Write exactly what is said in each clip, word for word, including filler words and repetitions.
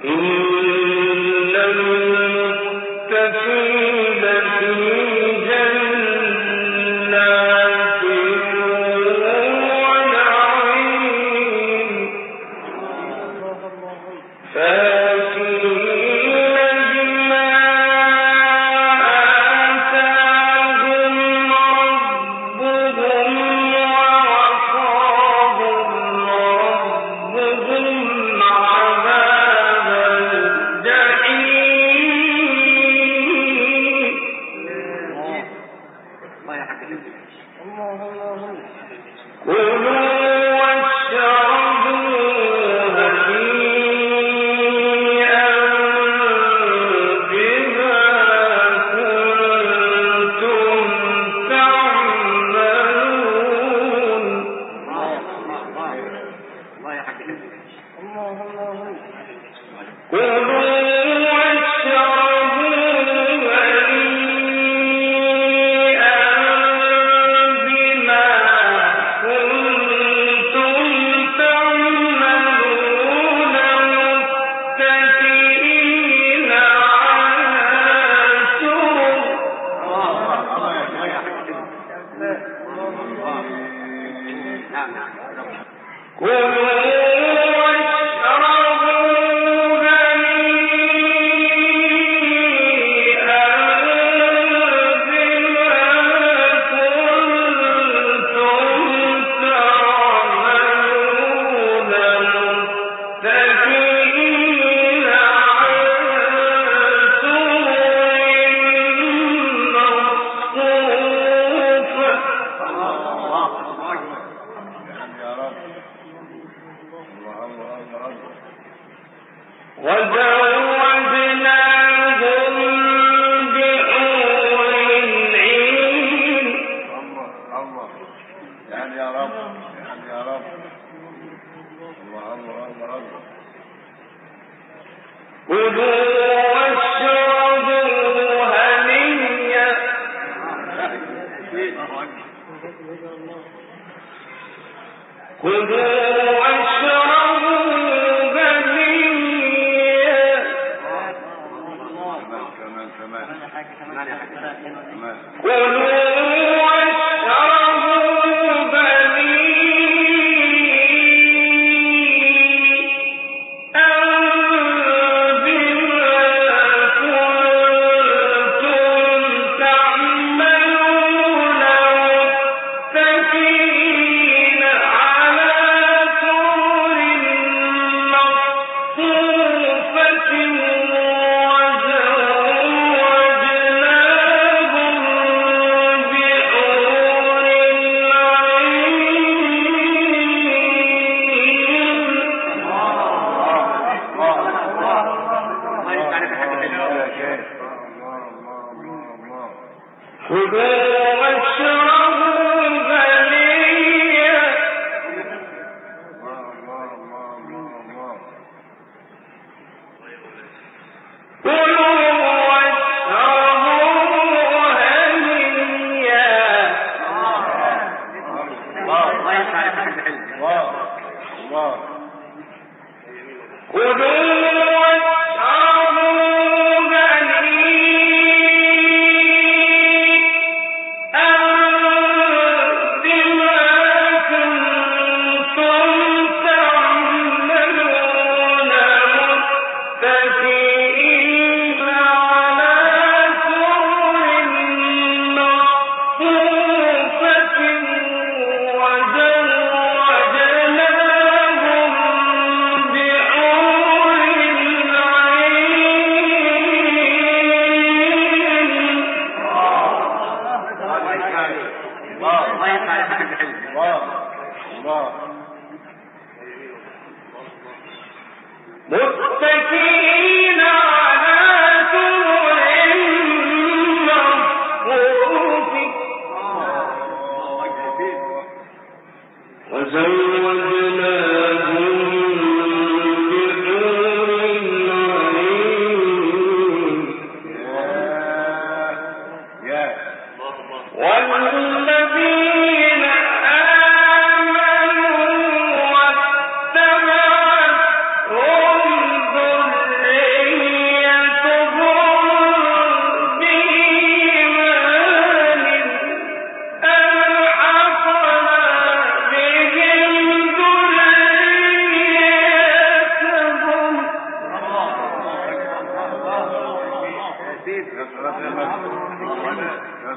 واتبعتهم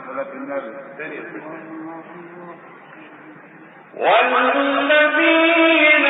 والذين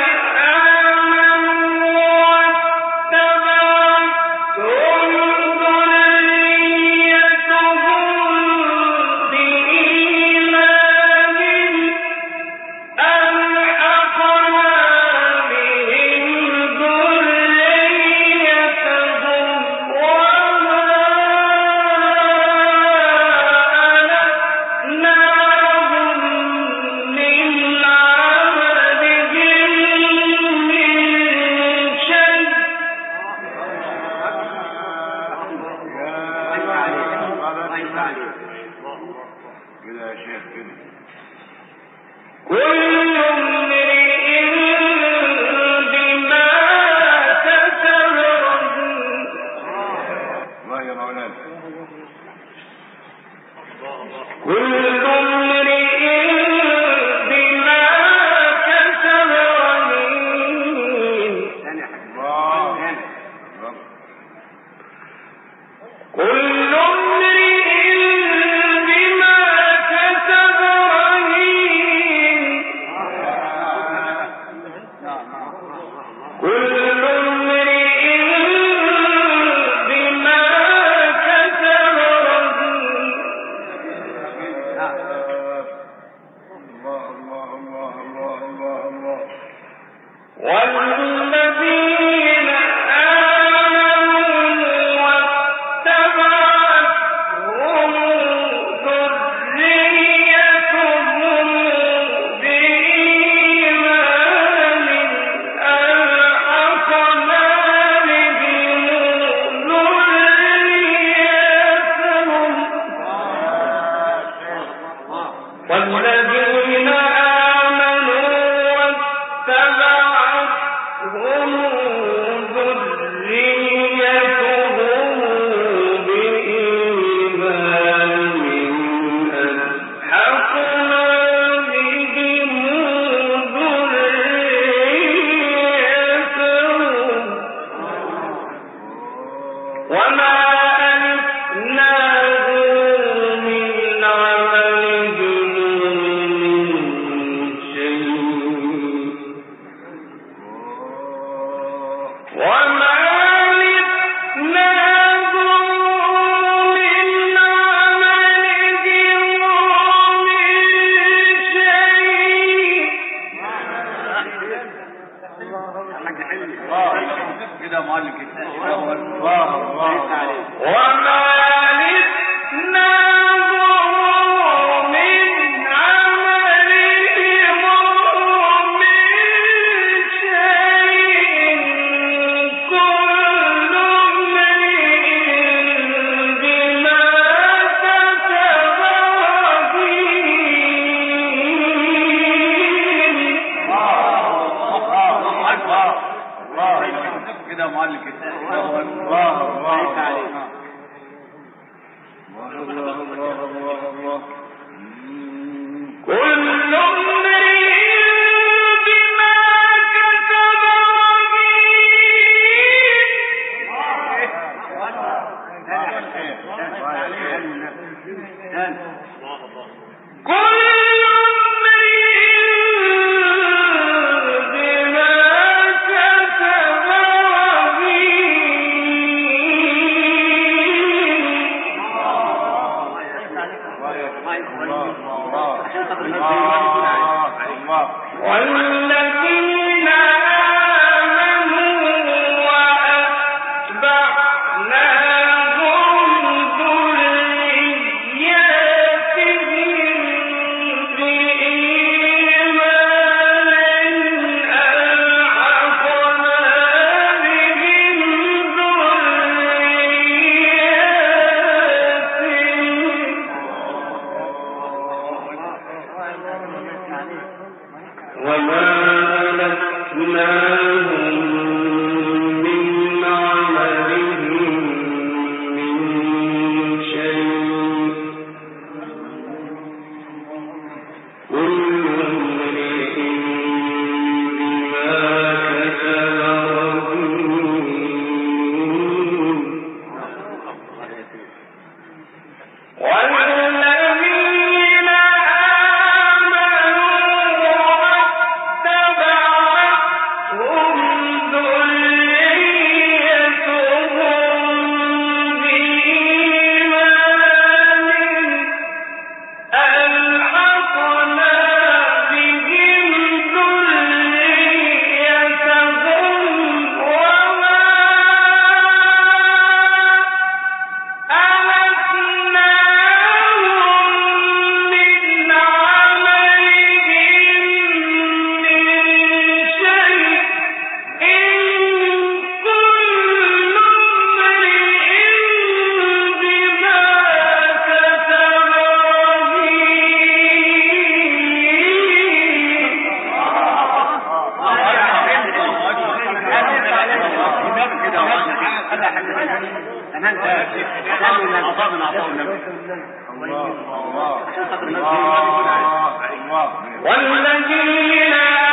والذين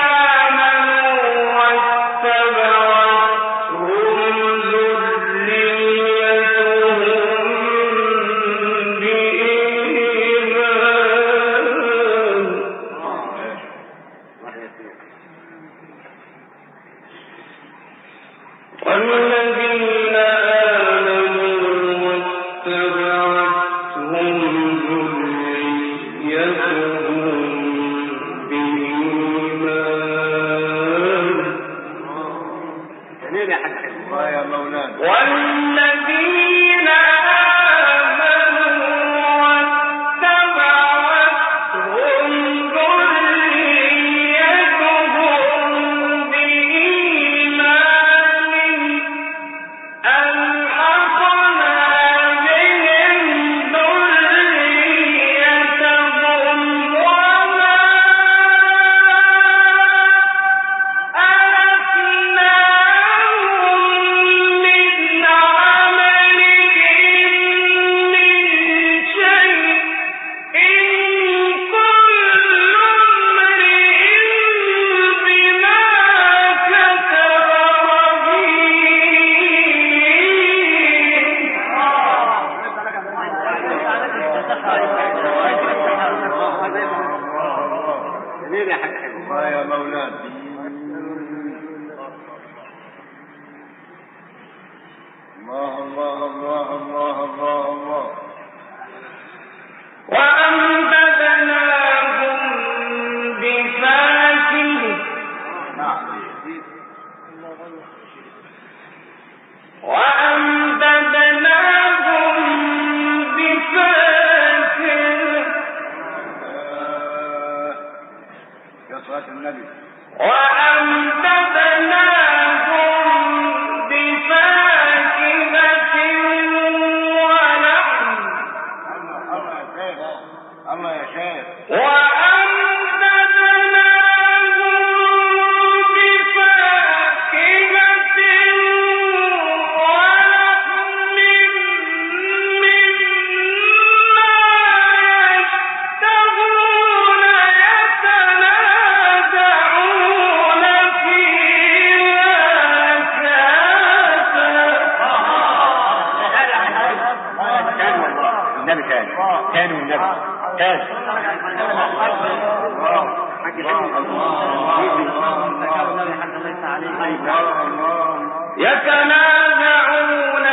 يتنازعون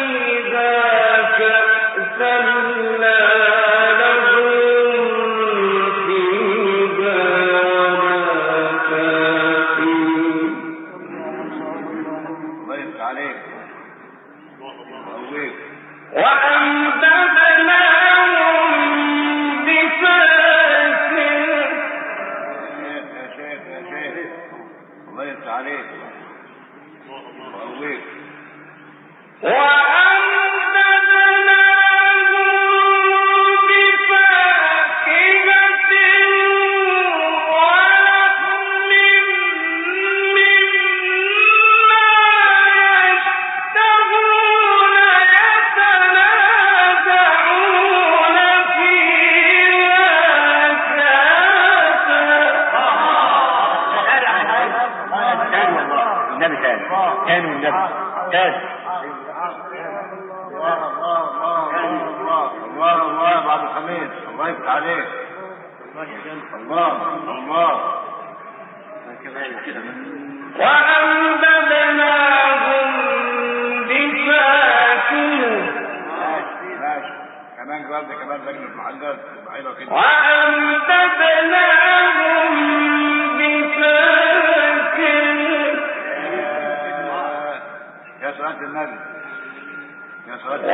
فيها كأسا لا لهم فيها ولا كافرون. الله يفتح عليك. وأمددناهم بفاكهة. يا شيخ يا شيخ الله يفتح عليك. كانوا النبي كان الله الله الله الله الله بعد الخميس الله يفتح عليك. الله الله وأمددناهم بفاكهة. ماشي كمان جواب ده كمان لجنة المحدد بعيدة كده. وأمددناهم بفاكهة. يا صلاة النبي يا صلاة النبي.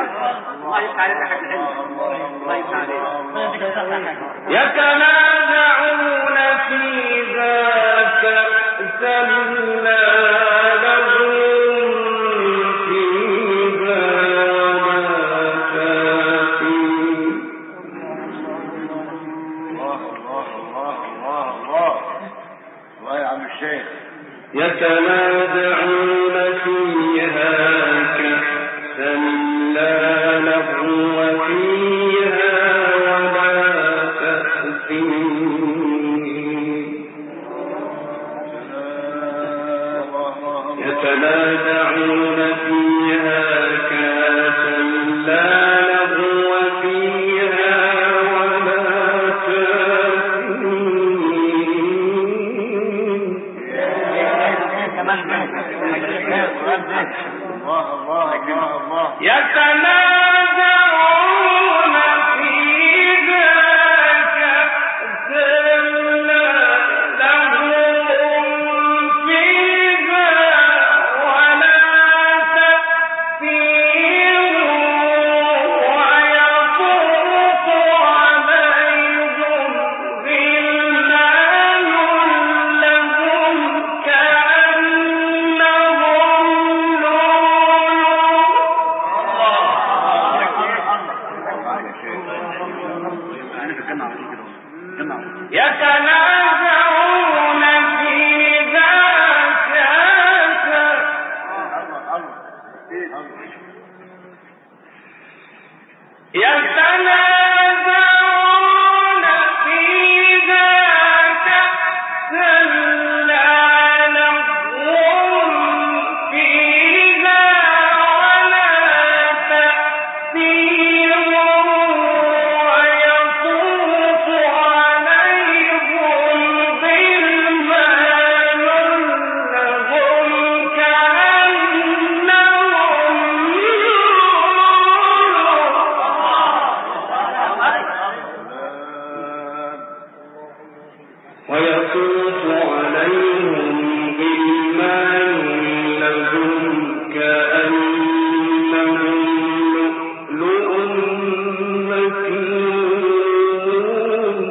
الله يفتح عليك يا حاج حلو. الله يفتح عليك. يتنازعون فيها كأسا لا لهم فيها ولا كافرون. الله الله الله الله الله الله يا عم الشيخ. يتنازعون فيها كأسا لا لغو فيها ولا تأثيم. يتنازعون فيها كأسا لا لغو فيها ولا تأثيم. الله الله الله الله. يتنازعون فيها كأسا لا لهم فيها ولا تأثيم ويطوف عليهم غلمان لهم كأنهم يتنازعون فيها كأسا يتنازعون فيها كأسا لا لهم فيها ولا تأثيم ويطوف عليهم غلمان لهم كأنهم ويطوف عليهم غلمان لهم كأنهم لؤلؤ مكنون.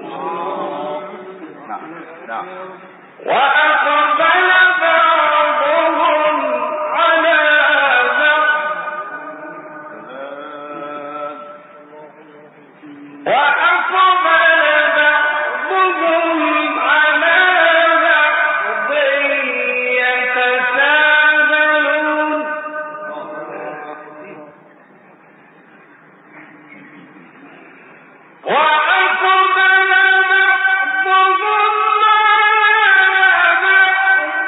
وأقبل بعضهم على بعض وأقبل بعضهم على بعض يتساءلون. وأقبل بعضهم على بعض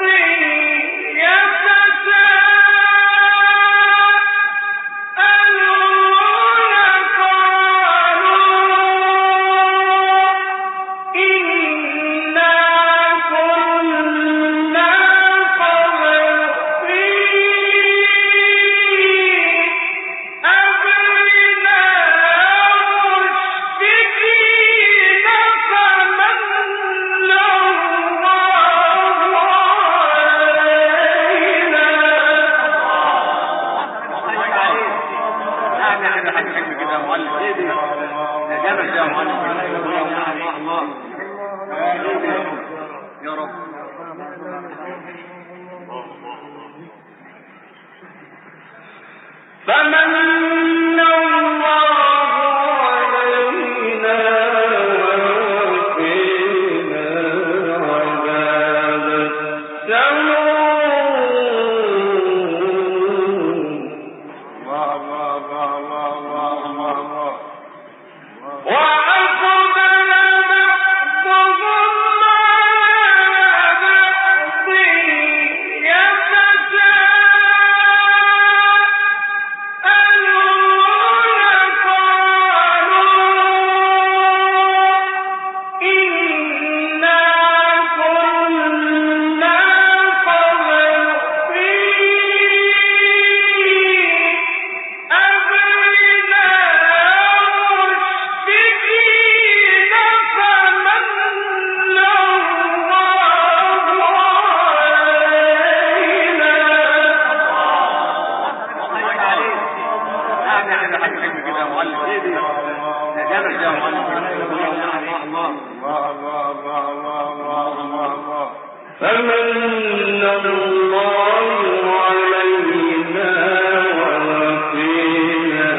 يتساءلون قالوا إنا كنا قبل في أمرنا مشركين فمن الله يا رب. فمن الله علينا ووقينا عذاب السموم. الله الله الله الله الله الله الله. وأقبل بعضهم على بعض يتساءلون حاجه ده حاجه حلوه كده يا معلم. ايه دي؟ ده جامد يا معلم. الله الله الله الله الله الله الله الله الله. فمن الله علينا ووقينا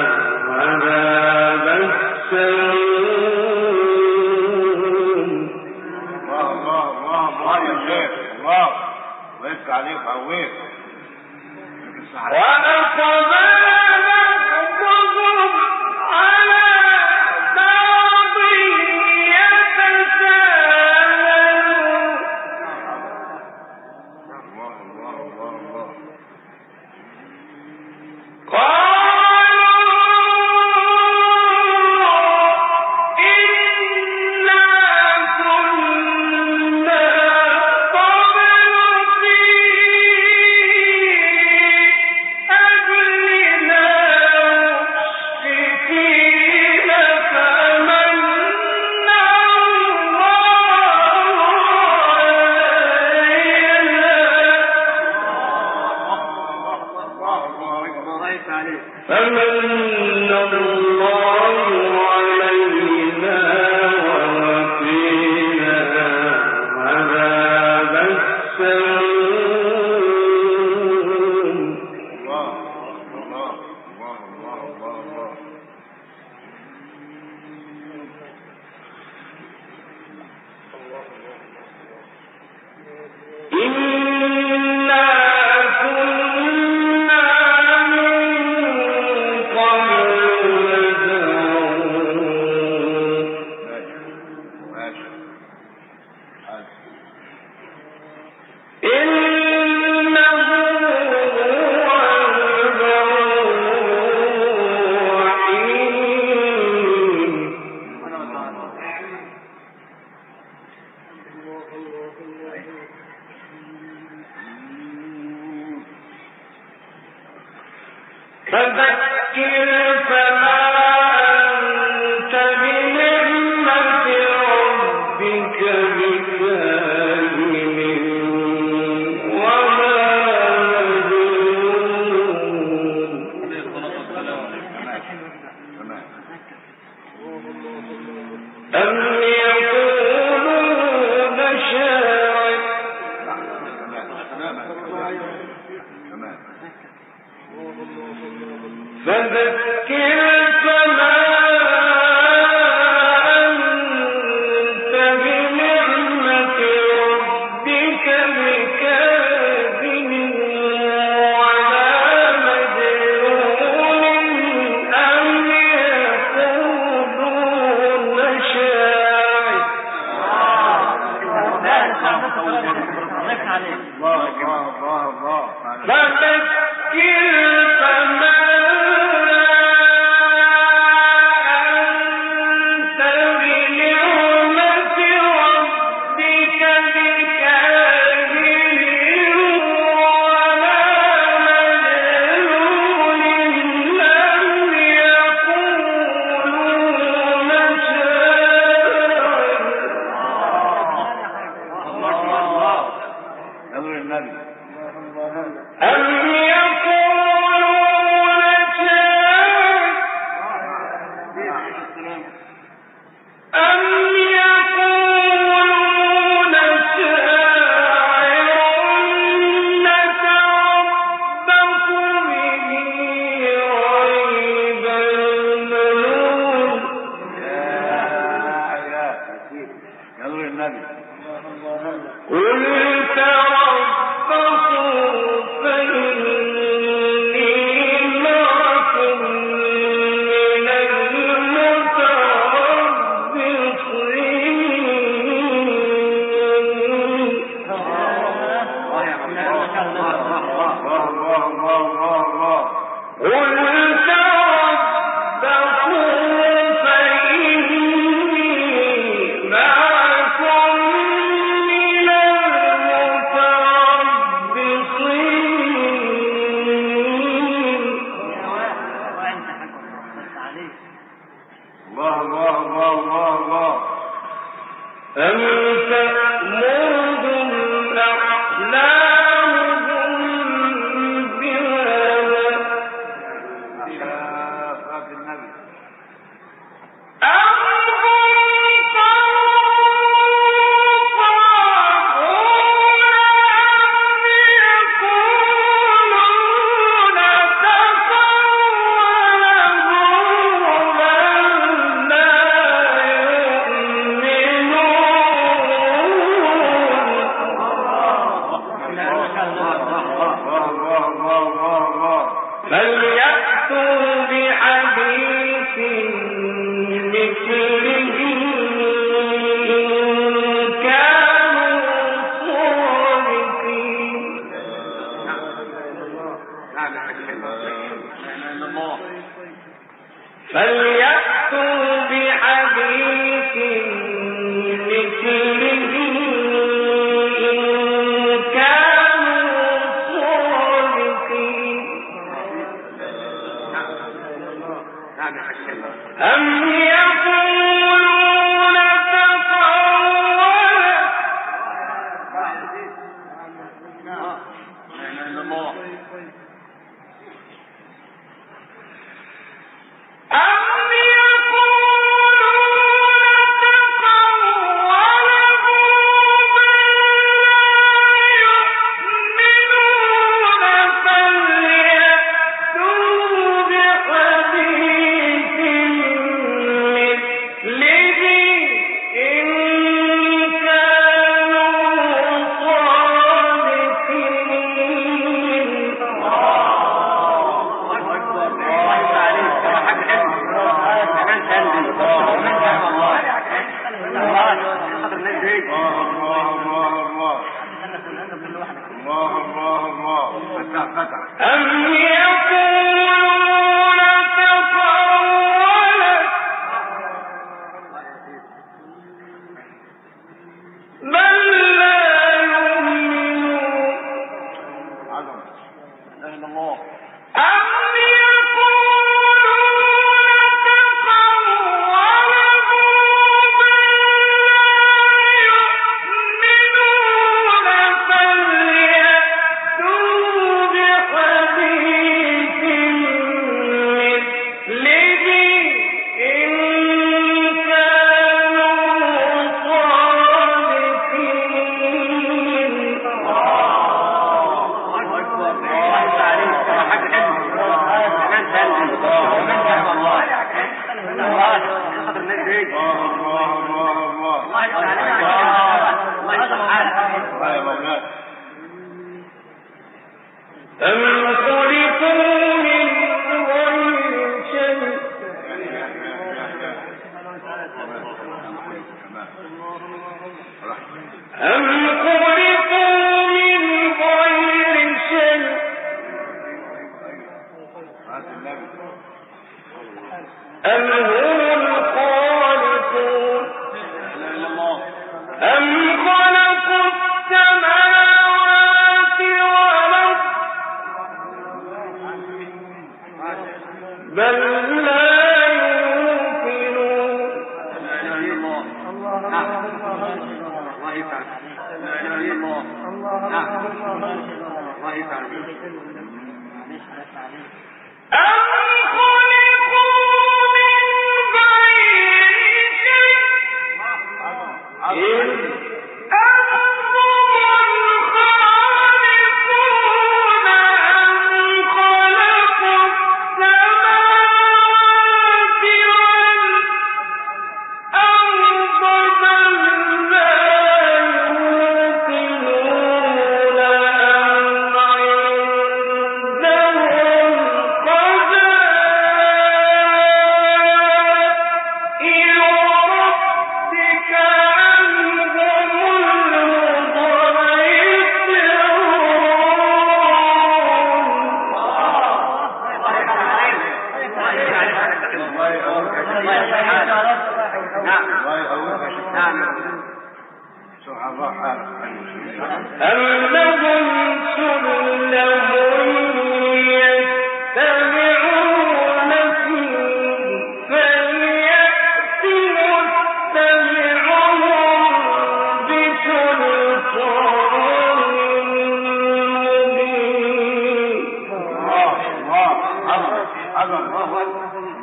عذاب السموم. الله الله الله الله يا شيخ الله ويفتح عليك عويك. فذكر فما أنت بنعمة ربك بكاهن وما مجنون. أم يقولون شاعر فذكر فما أنت بنعمة ربك بكاذب ولا مجنون. أم يقولون شاعر فذكر فما صلاة النبي.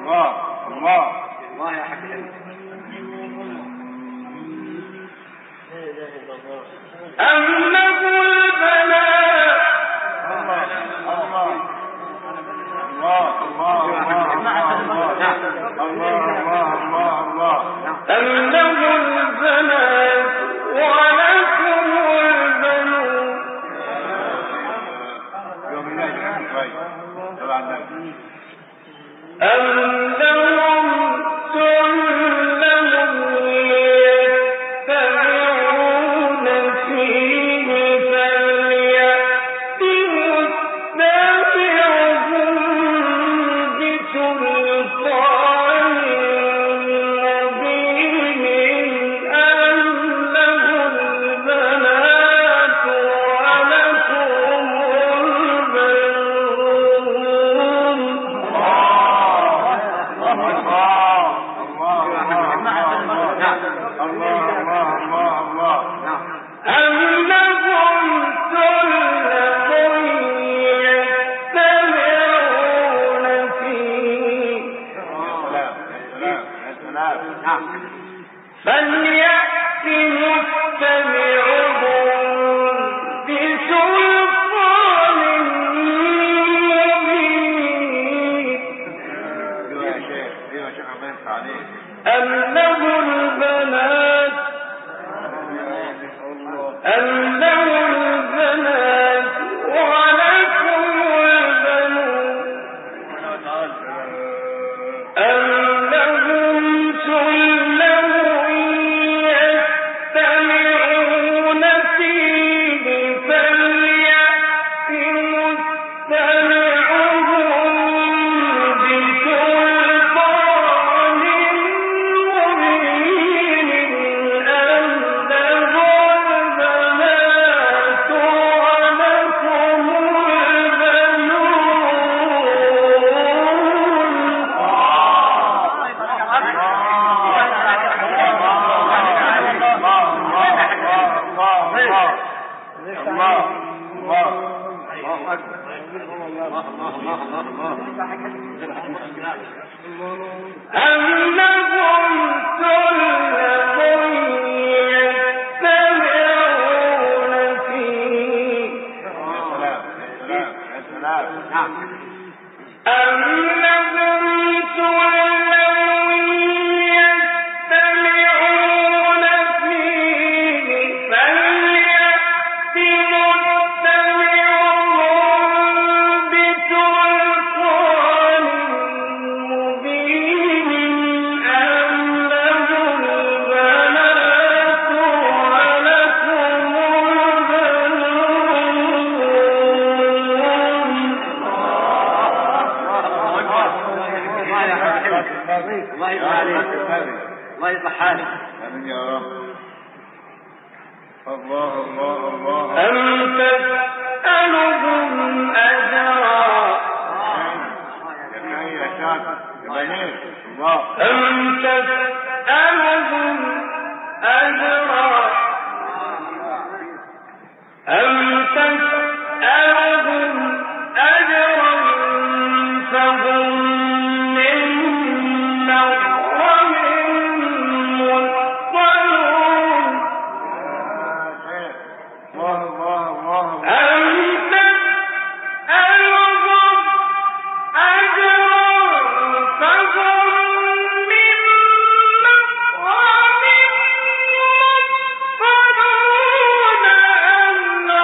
الله الله الله يا حكيم. أم له البنات الله الله الله الله الله الله أم له البنات ولكم البنون يوم الله شوي طبعا أم لهم سلم يتبعون فيه فليأت متبعهم بسلطان مبين أم له البنات ولكم فليأت متبعهم بسلطان مبين أم له البنات أم له البنات ولكم البنون أم لهم سلم يستمعون فيه فليأت مستمعهم بسلطان مبين أم له البنات ولكم أم لهم سلم يستمعون فيه أم لهم سلم يستمعون فيه فليأت مستمعهم بسلطان مبين أم له البنات ولكم الله يرضى عليك. الله يصلح حالك. امين يا رب. الله الله الله. أم تسألهم أجرا يا شاطر يا بنات الله. أم تسألهم أجرا أم تسألهم أجرا فهم من مغرم مثقلون الله الله الله. أم تسألهم أجرا فهم من مغرم مثقلون أم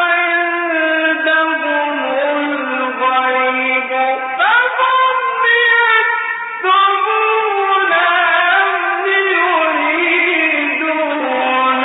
عندهم الغيب فهم يكتبون أم يريدون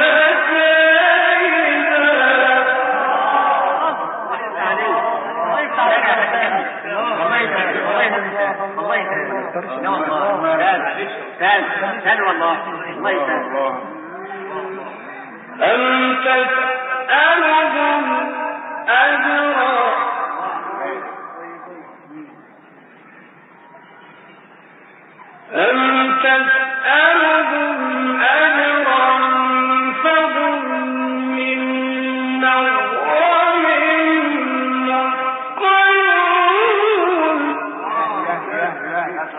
أم تسألهم أجرا أم تسألهم أجرا فهم من مغرم مثقلون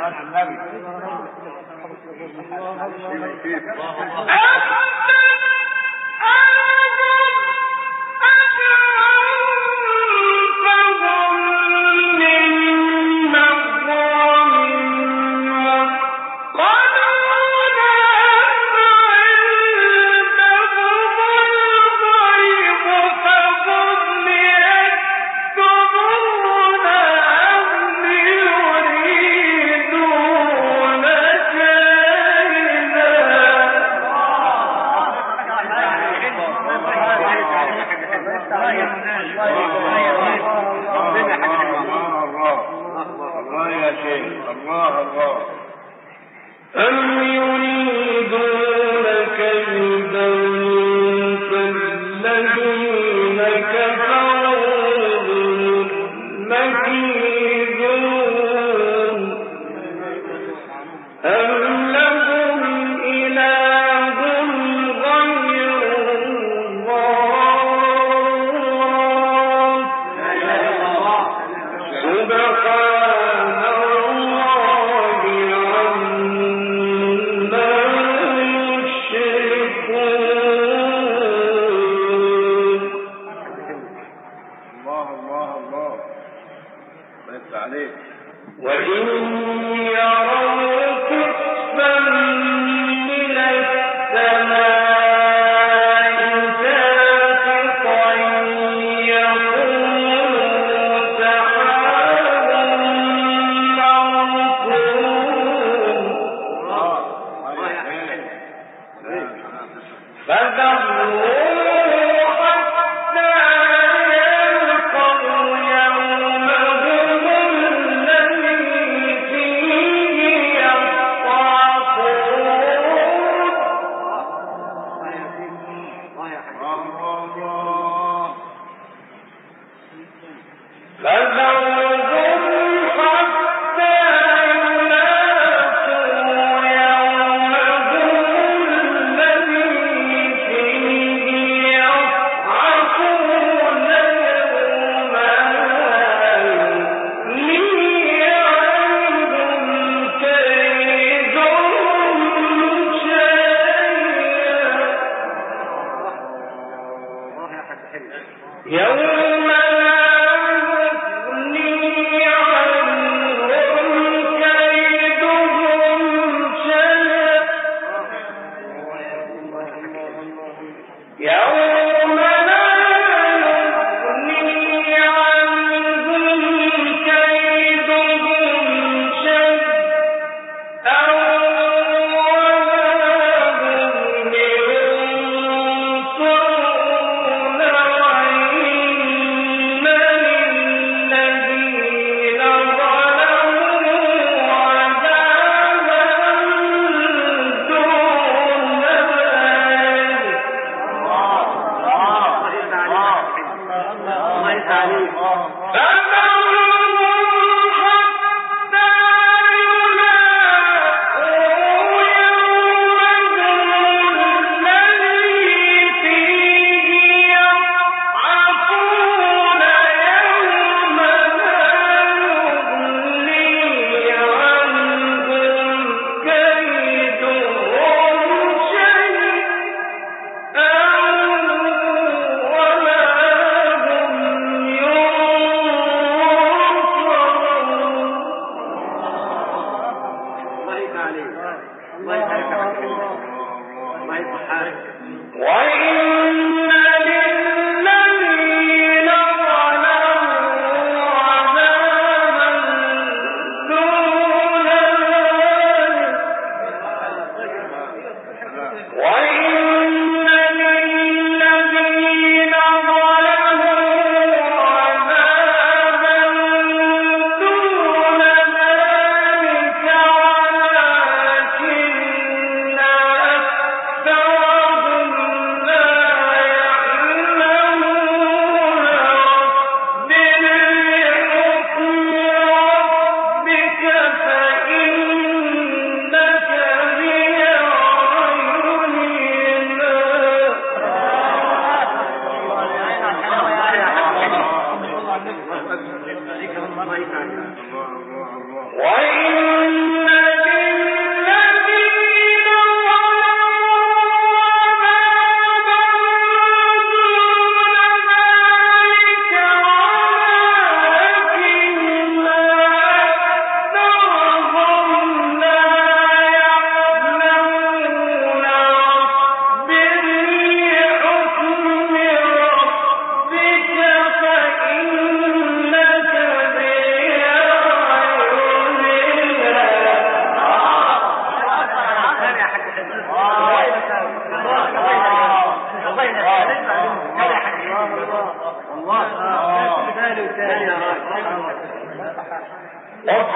أكثرهم لا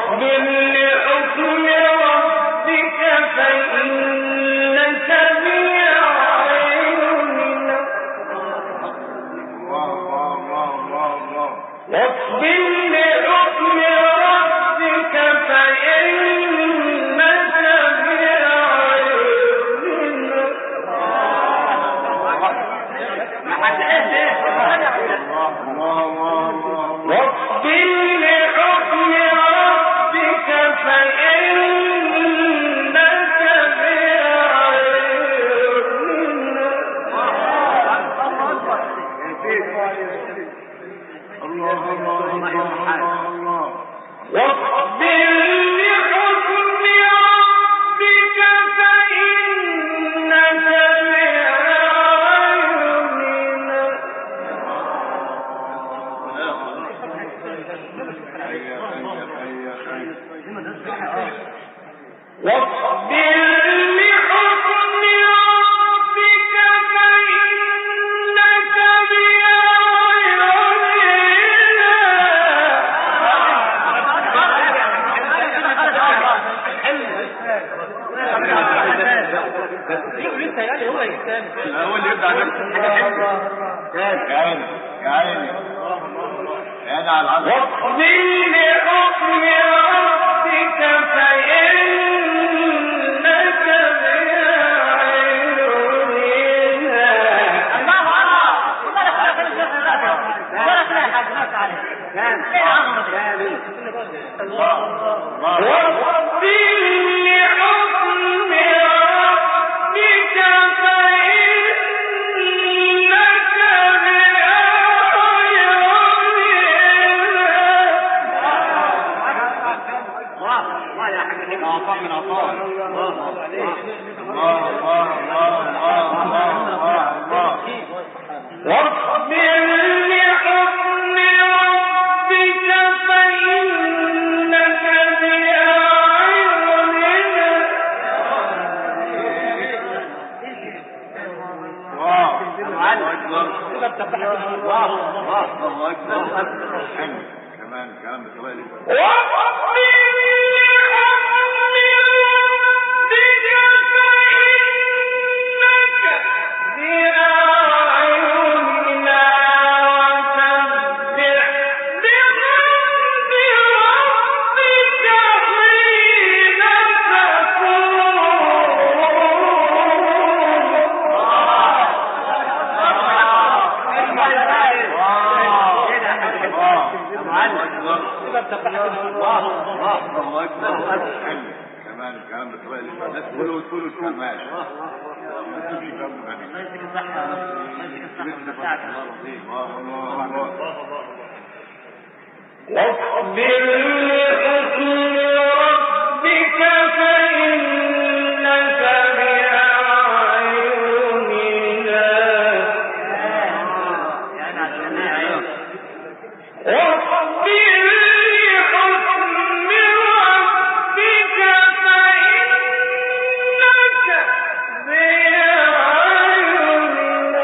واصبر لحكم ربك فإنك بأعيننا واصبر لحكم ربك فإنك بأعيننا واصبر لحكم ربك فإنك بأعيننا الله الله الله واصبر لحكم ربك فإنك بأعيننا واصبر لحكم ربك فإنك لسه هو يستاهل هو اللي يبدأ نفسه يا عيني يا عيني يا عيني على العظم واصبر لحكم ربك فإنك بأعيننا الله ولا خلي حد ناس عليه كان ايه عظمه كامل الله واصبر لحكم ربك فإنك الله يا حبيبي عطاء من عطاء الله الله الله الله الله الله الله واصبر لحكم ربك فإنك بأعيننا الله أكبر الله الله أكبر كمان كلام بتوالي واصبر لحكم ربك فإنك بأعيننا وسبح بحمد ربك حين الله أكبر كمان الكلام بتوالي الناس تقولوا تقولوا كمان ما تمشي كلام غني واصبر لحكم ربك فإنك بأعيننا واصبر لحكم ربك فإنك بأعيننا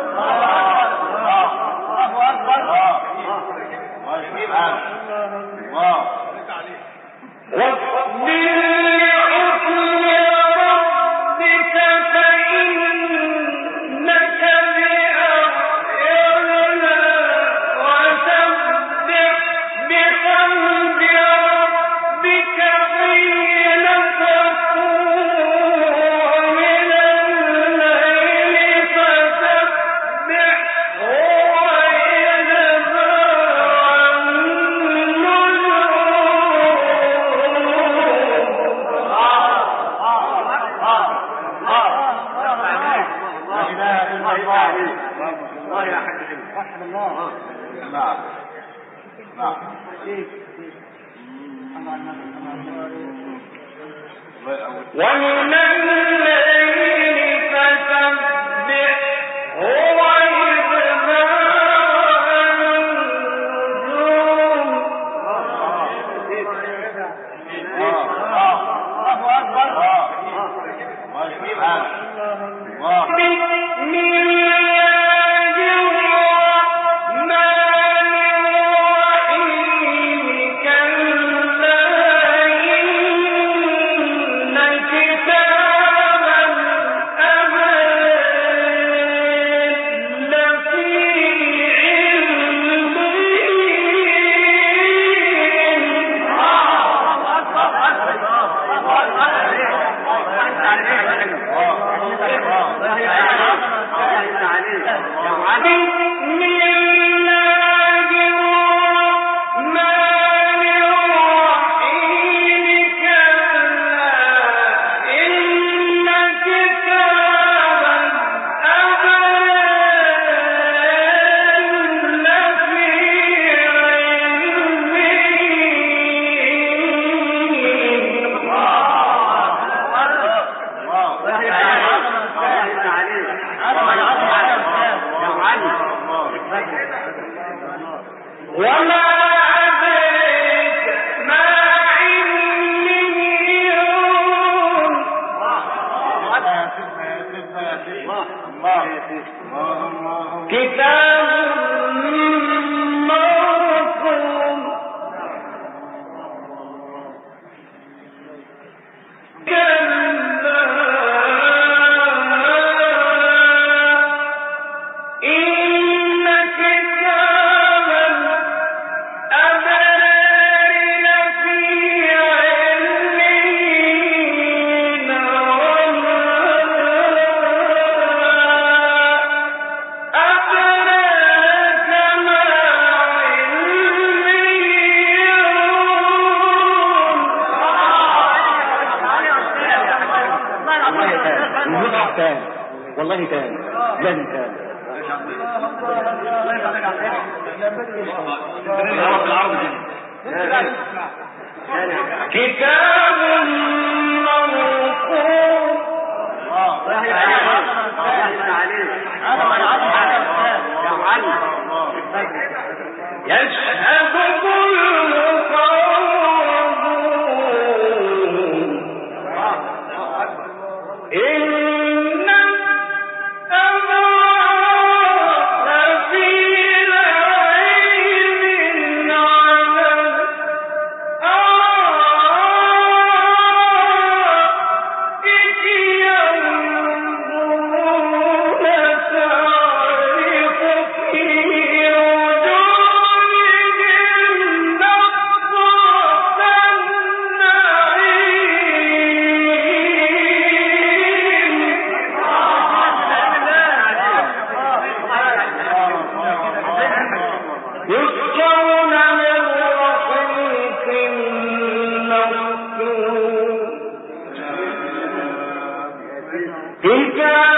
ومن الليل فسبحه وإدبار النجوم بسم الله الرحمن الرحيم كلا والله كان لازم كان كتاب مرقوم يشهد كل تلك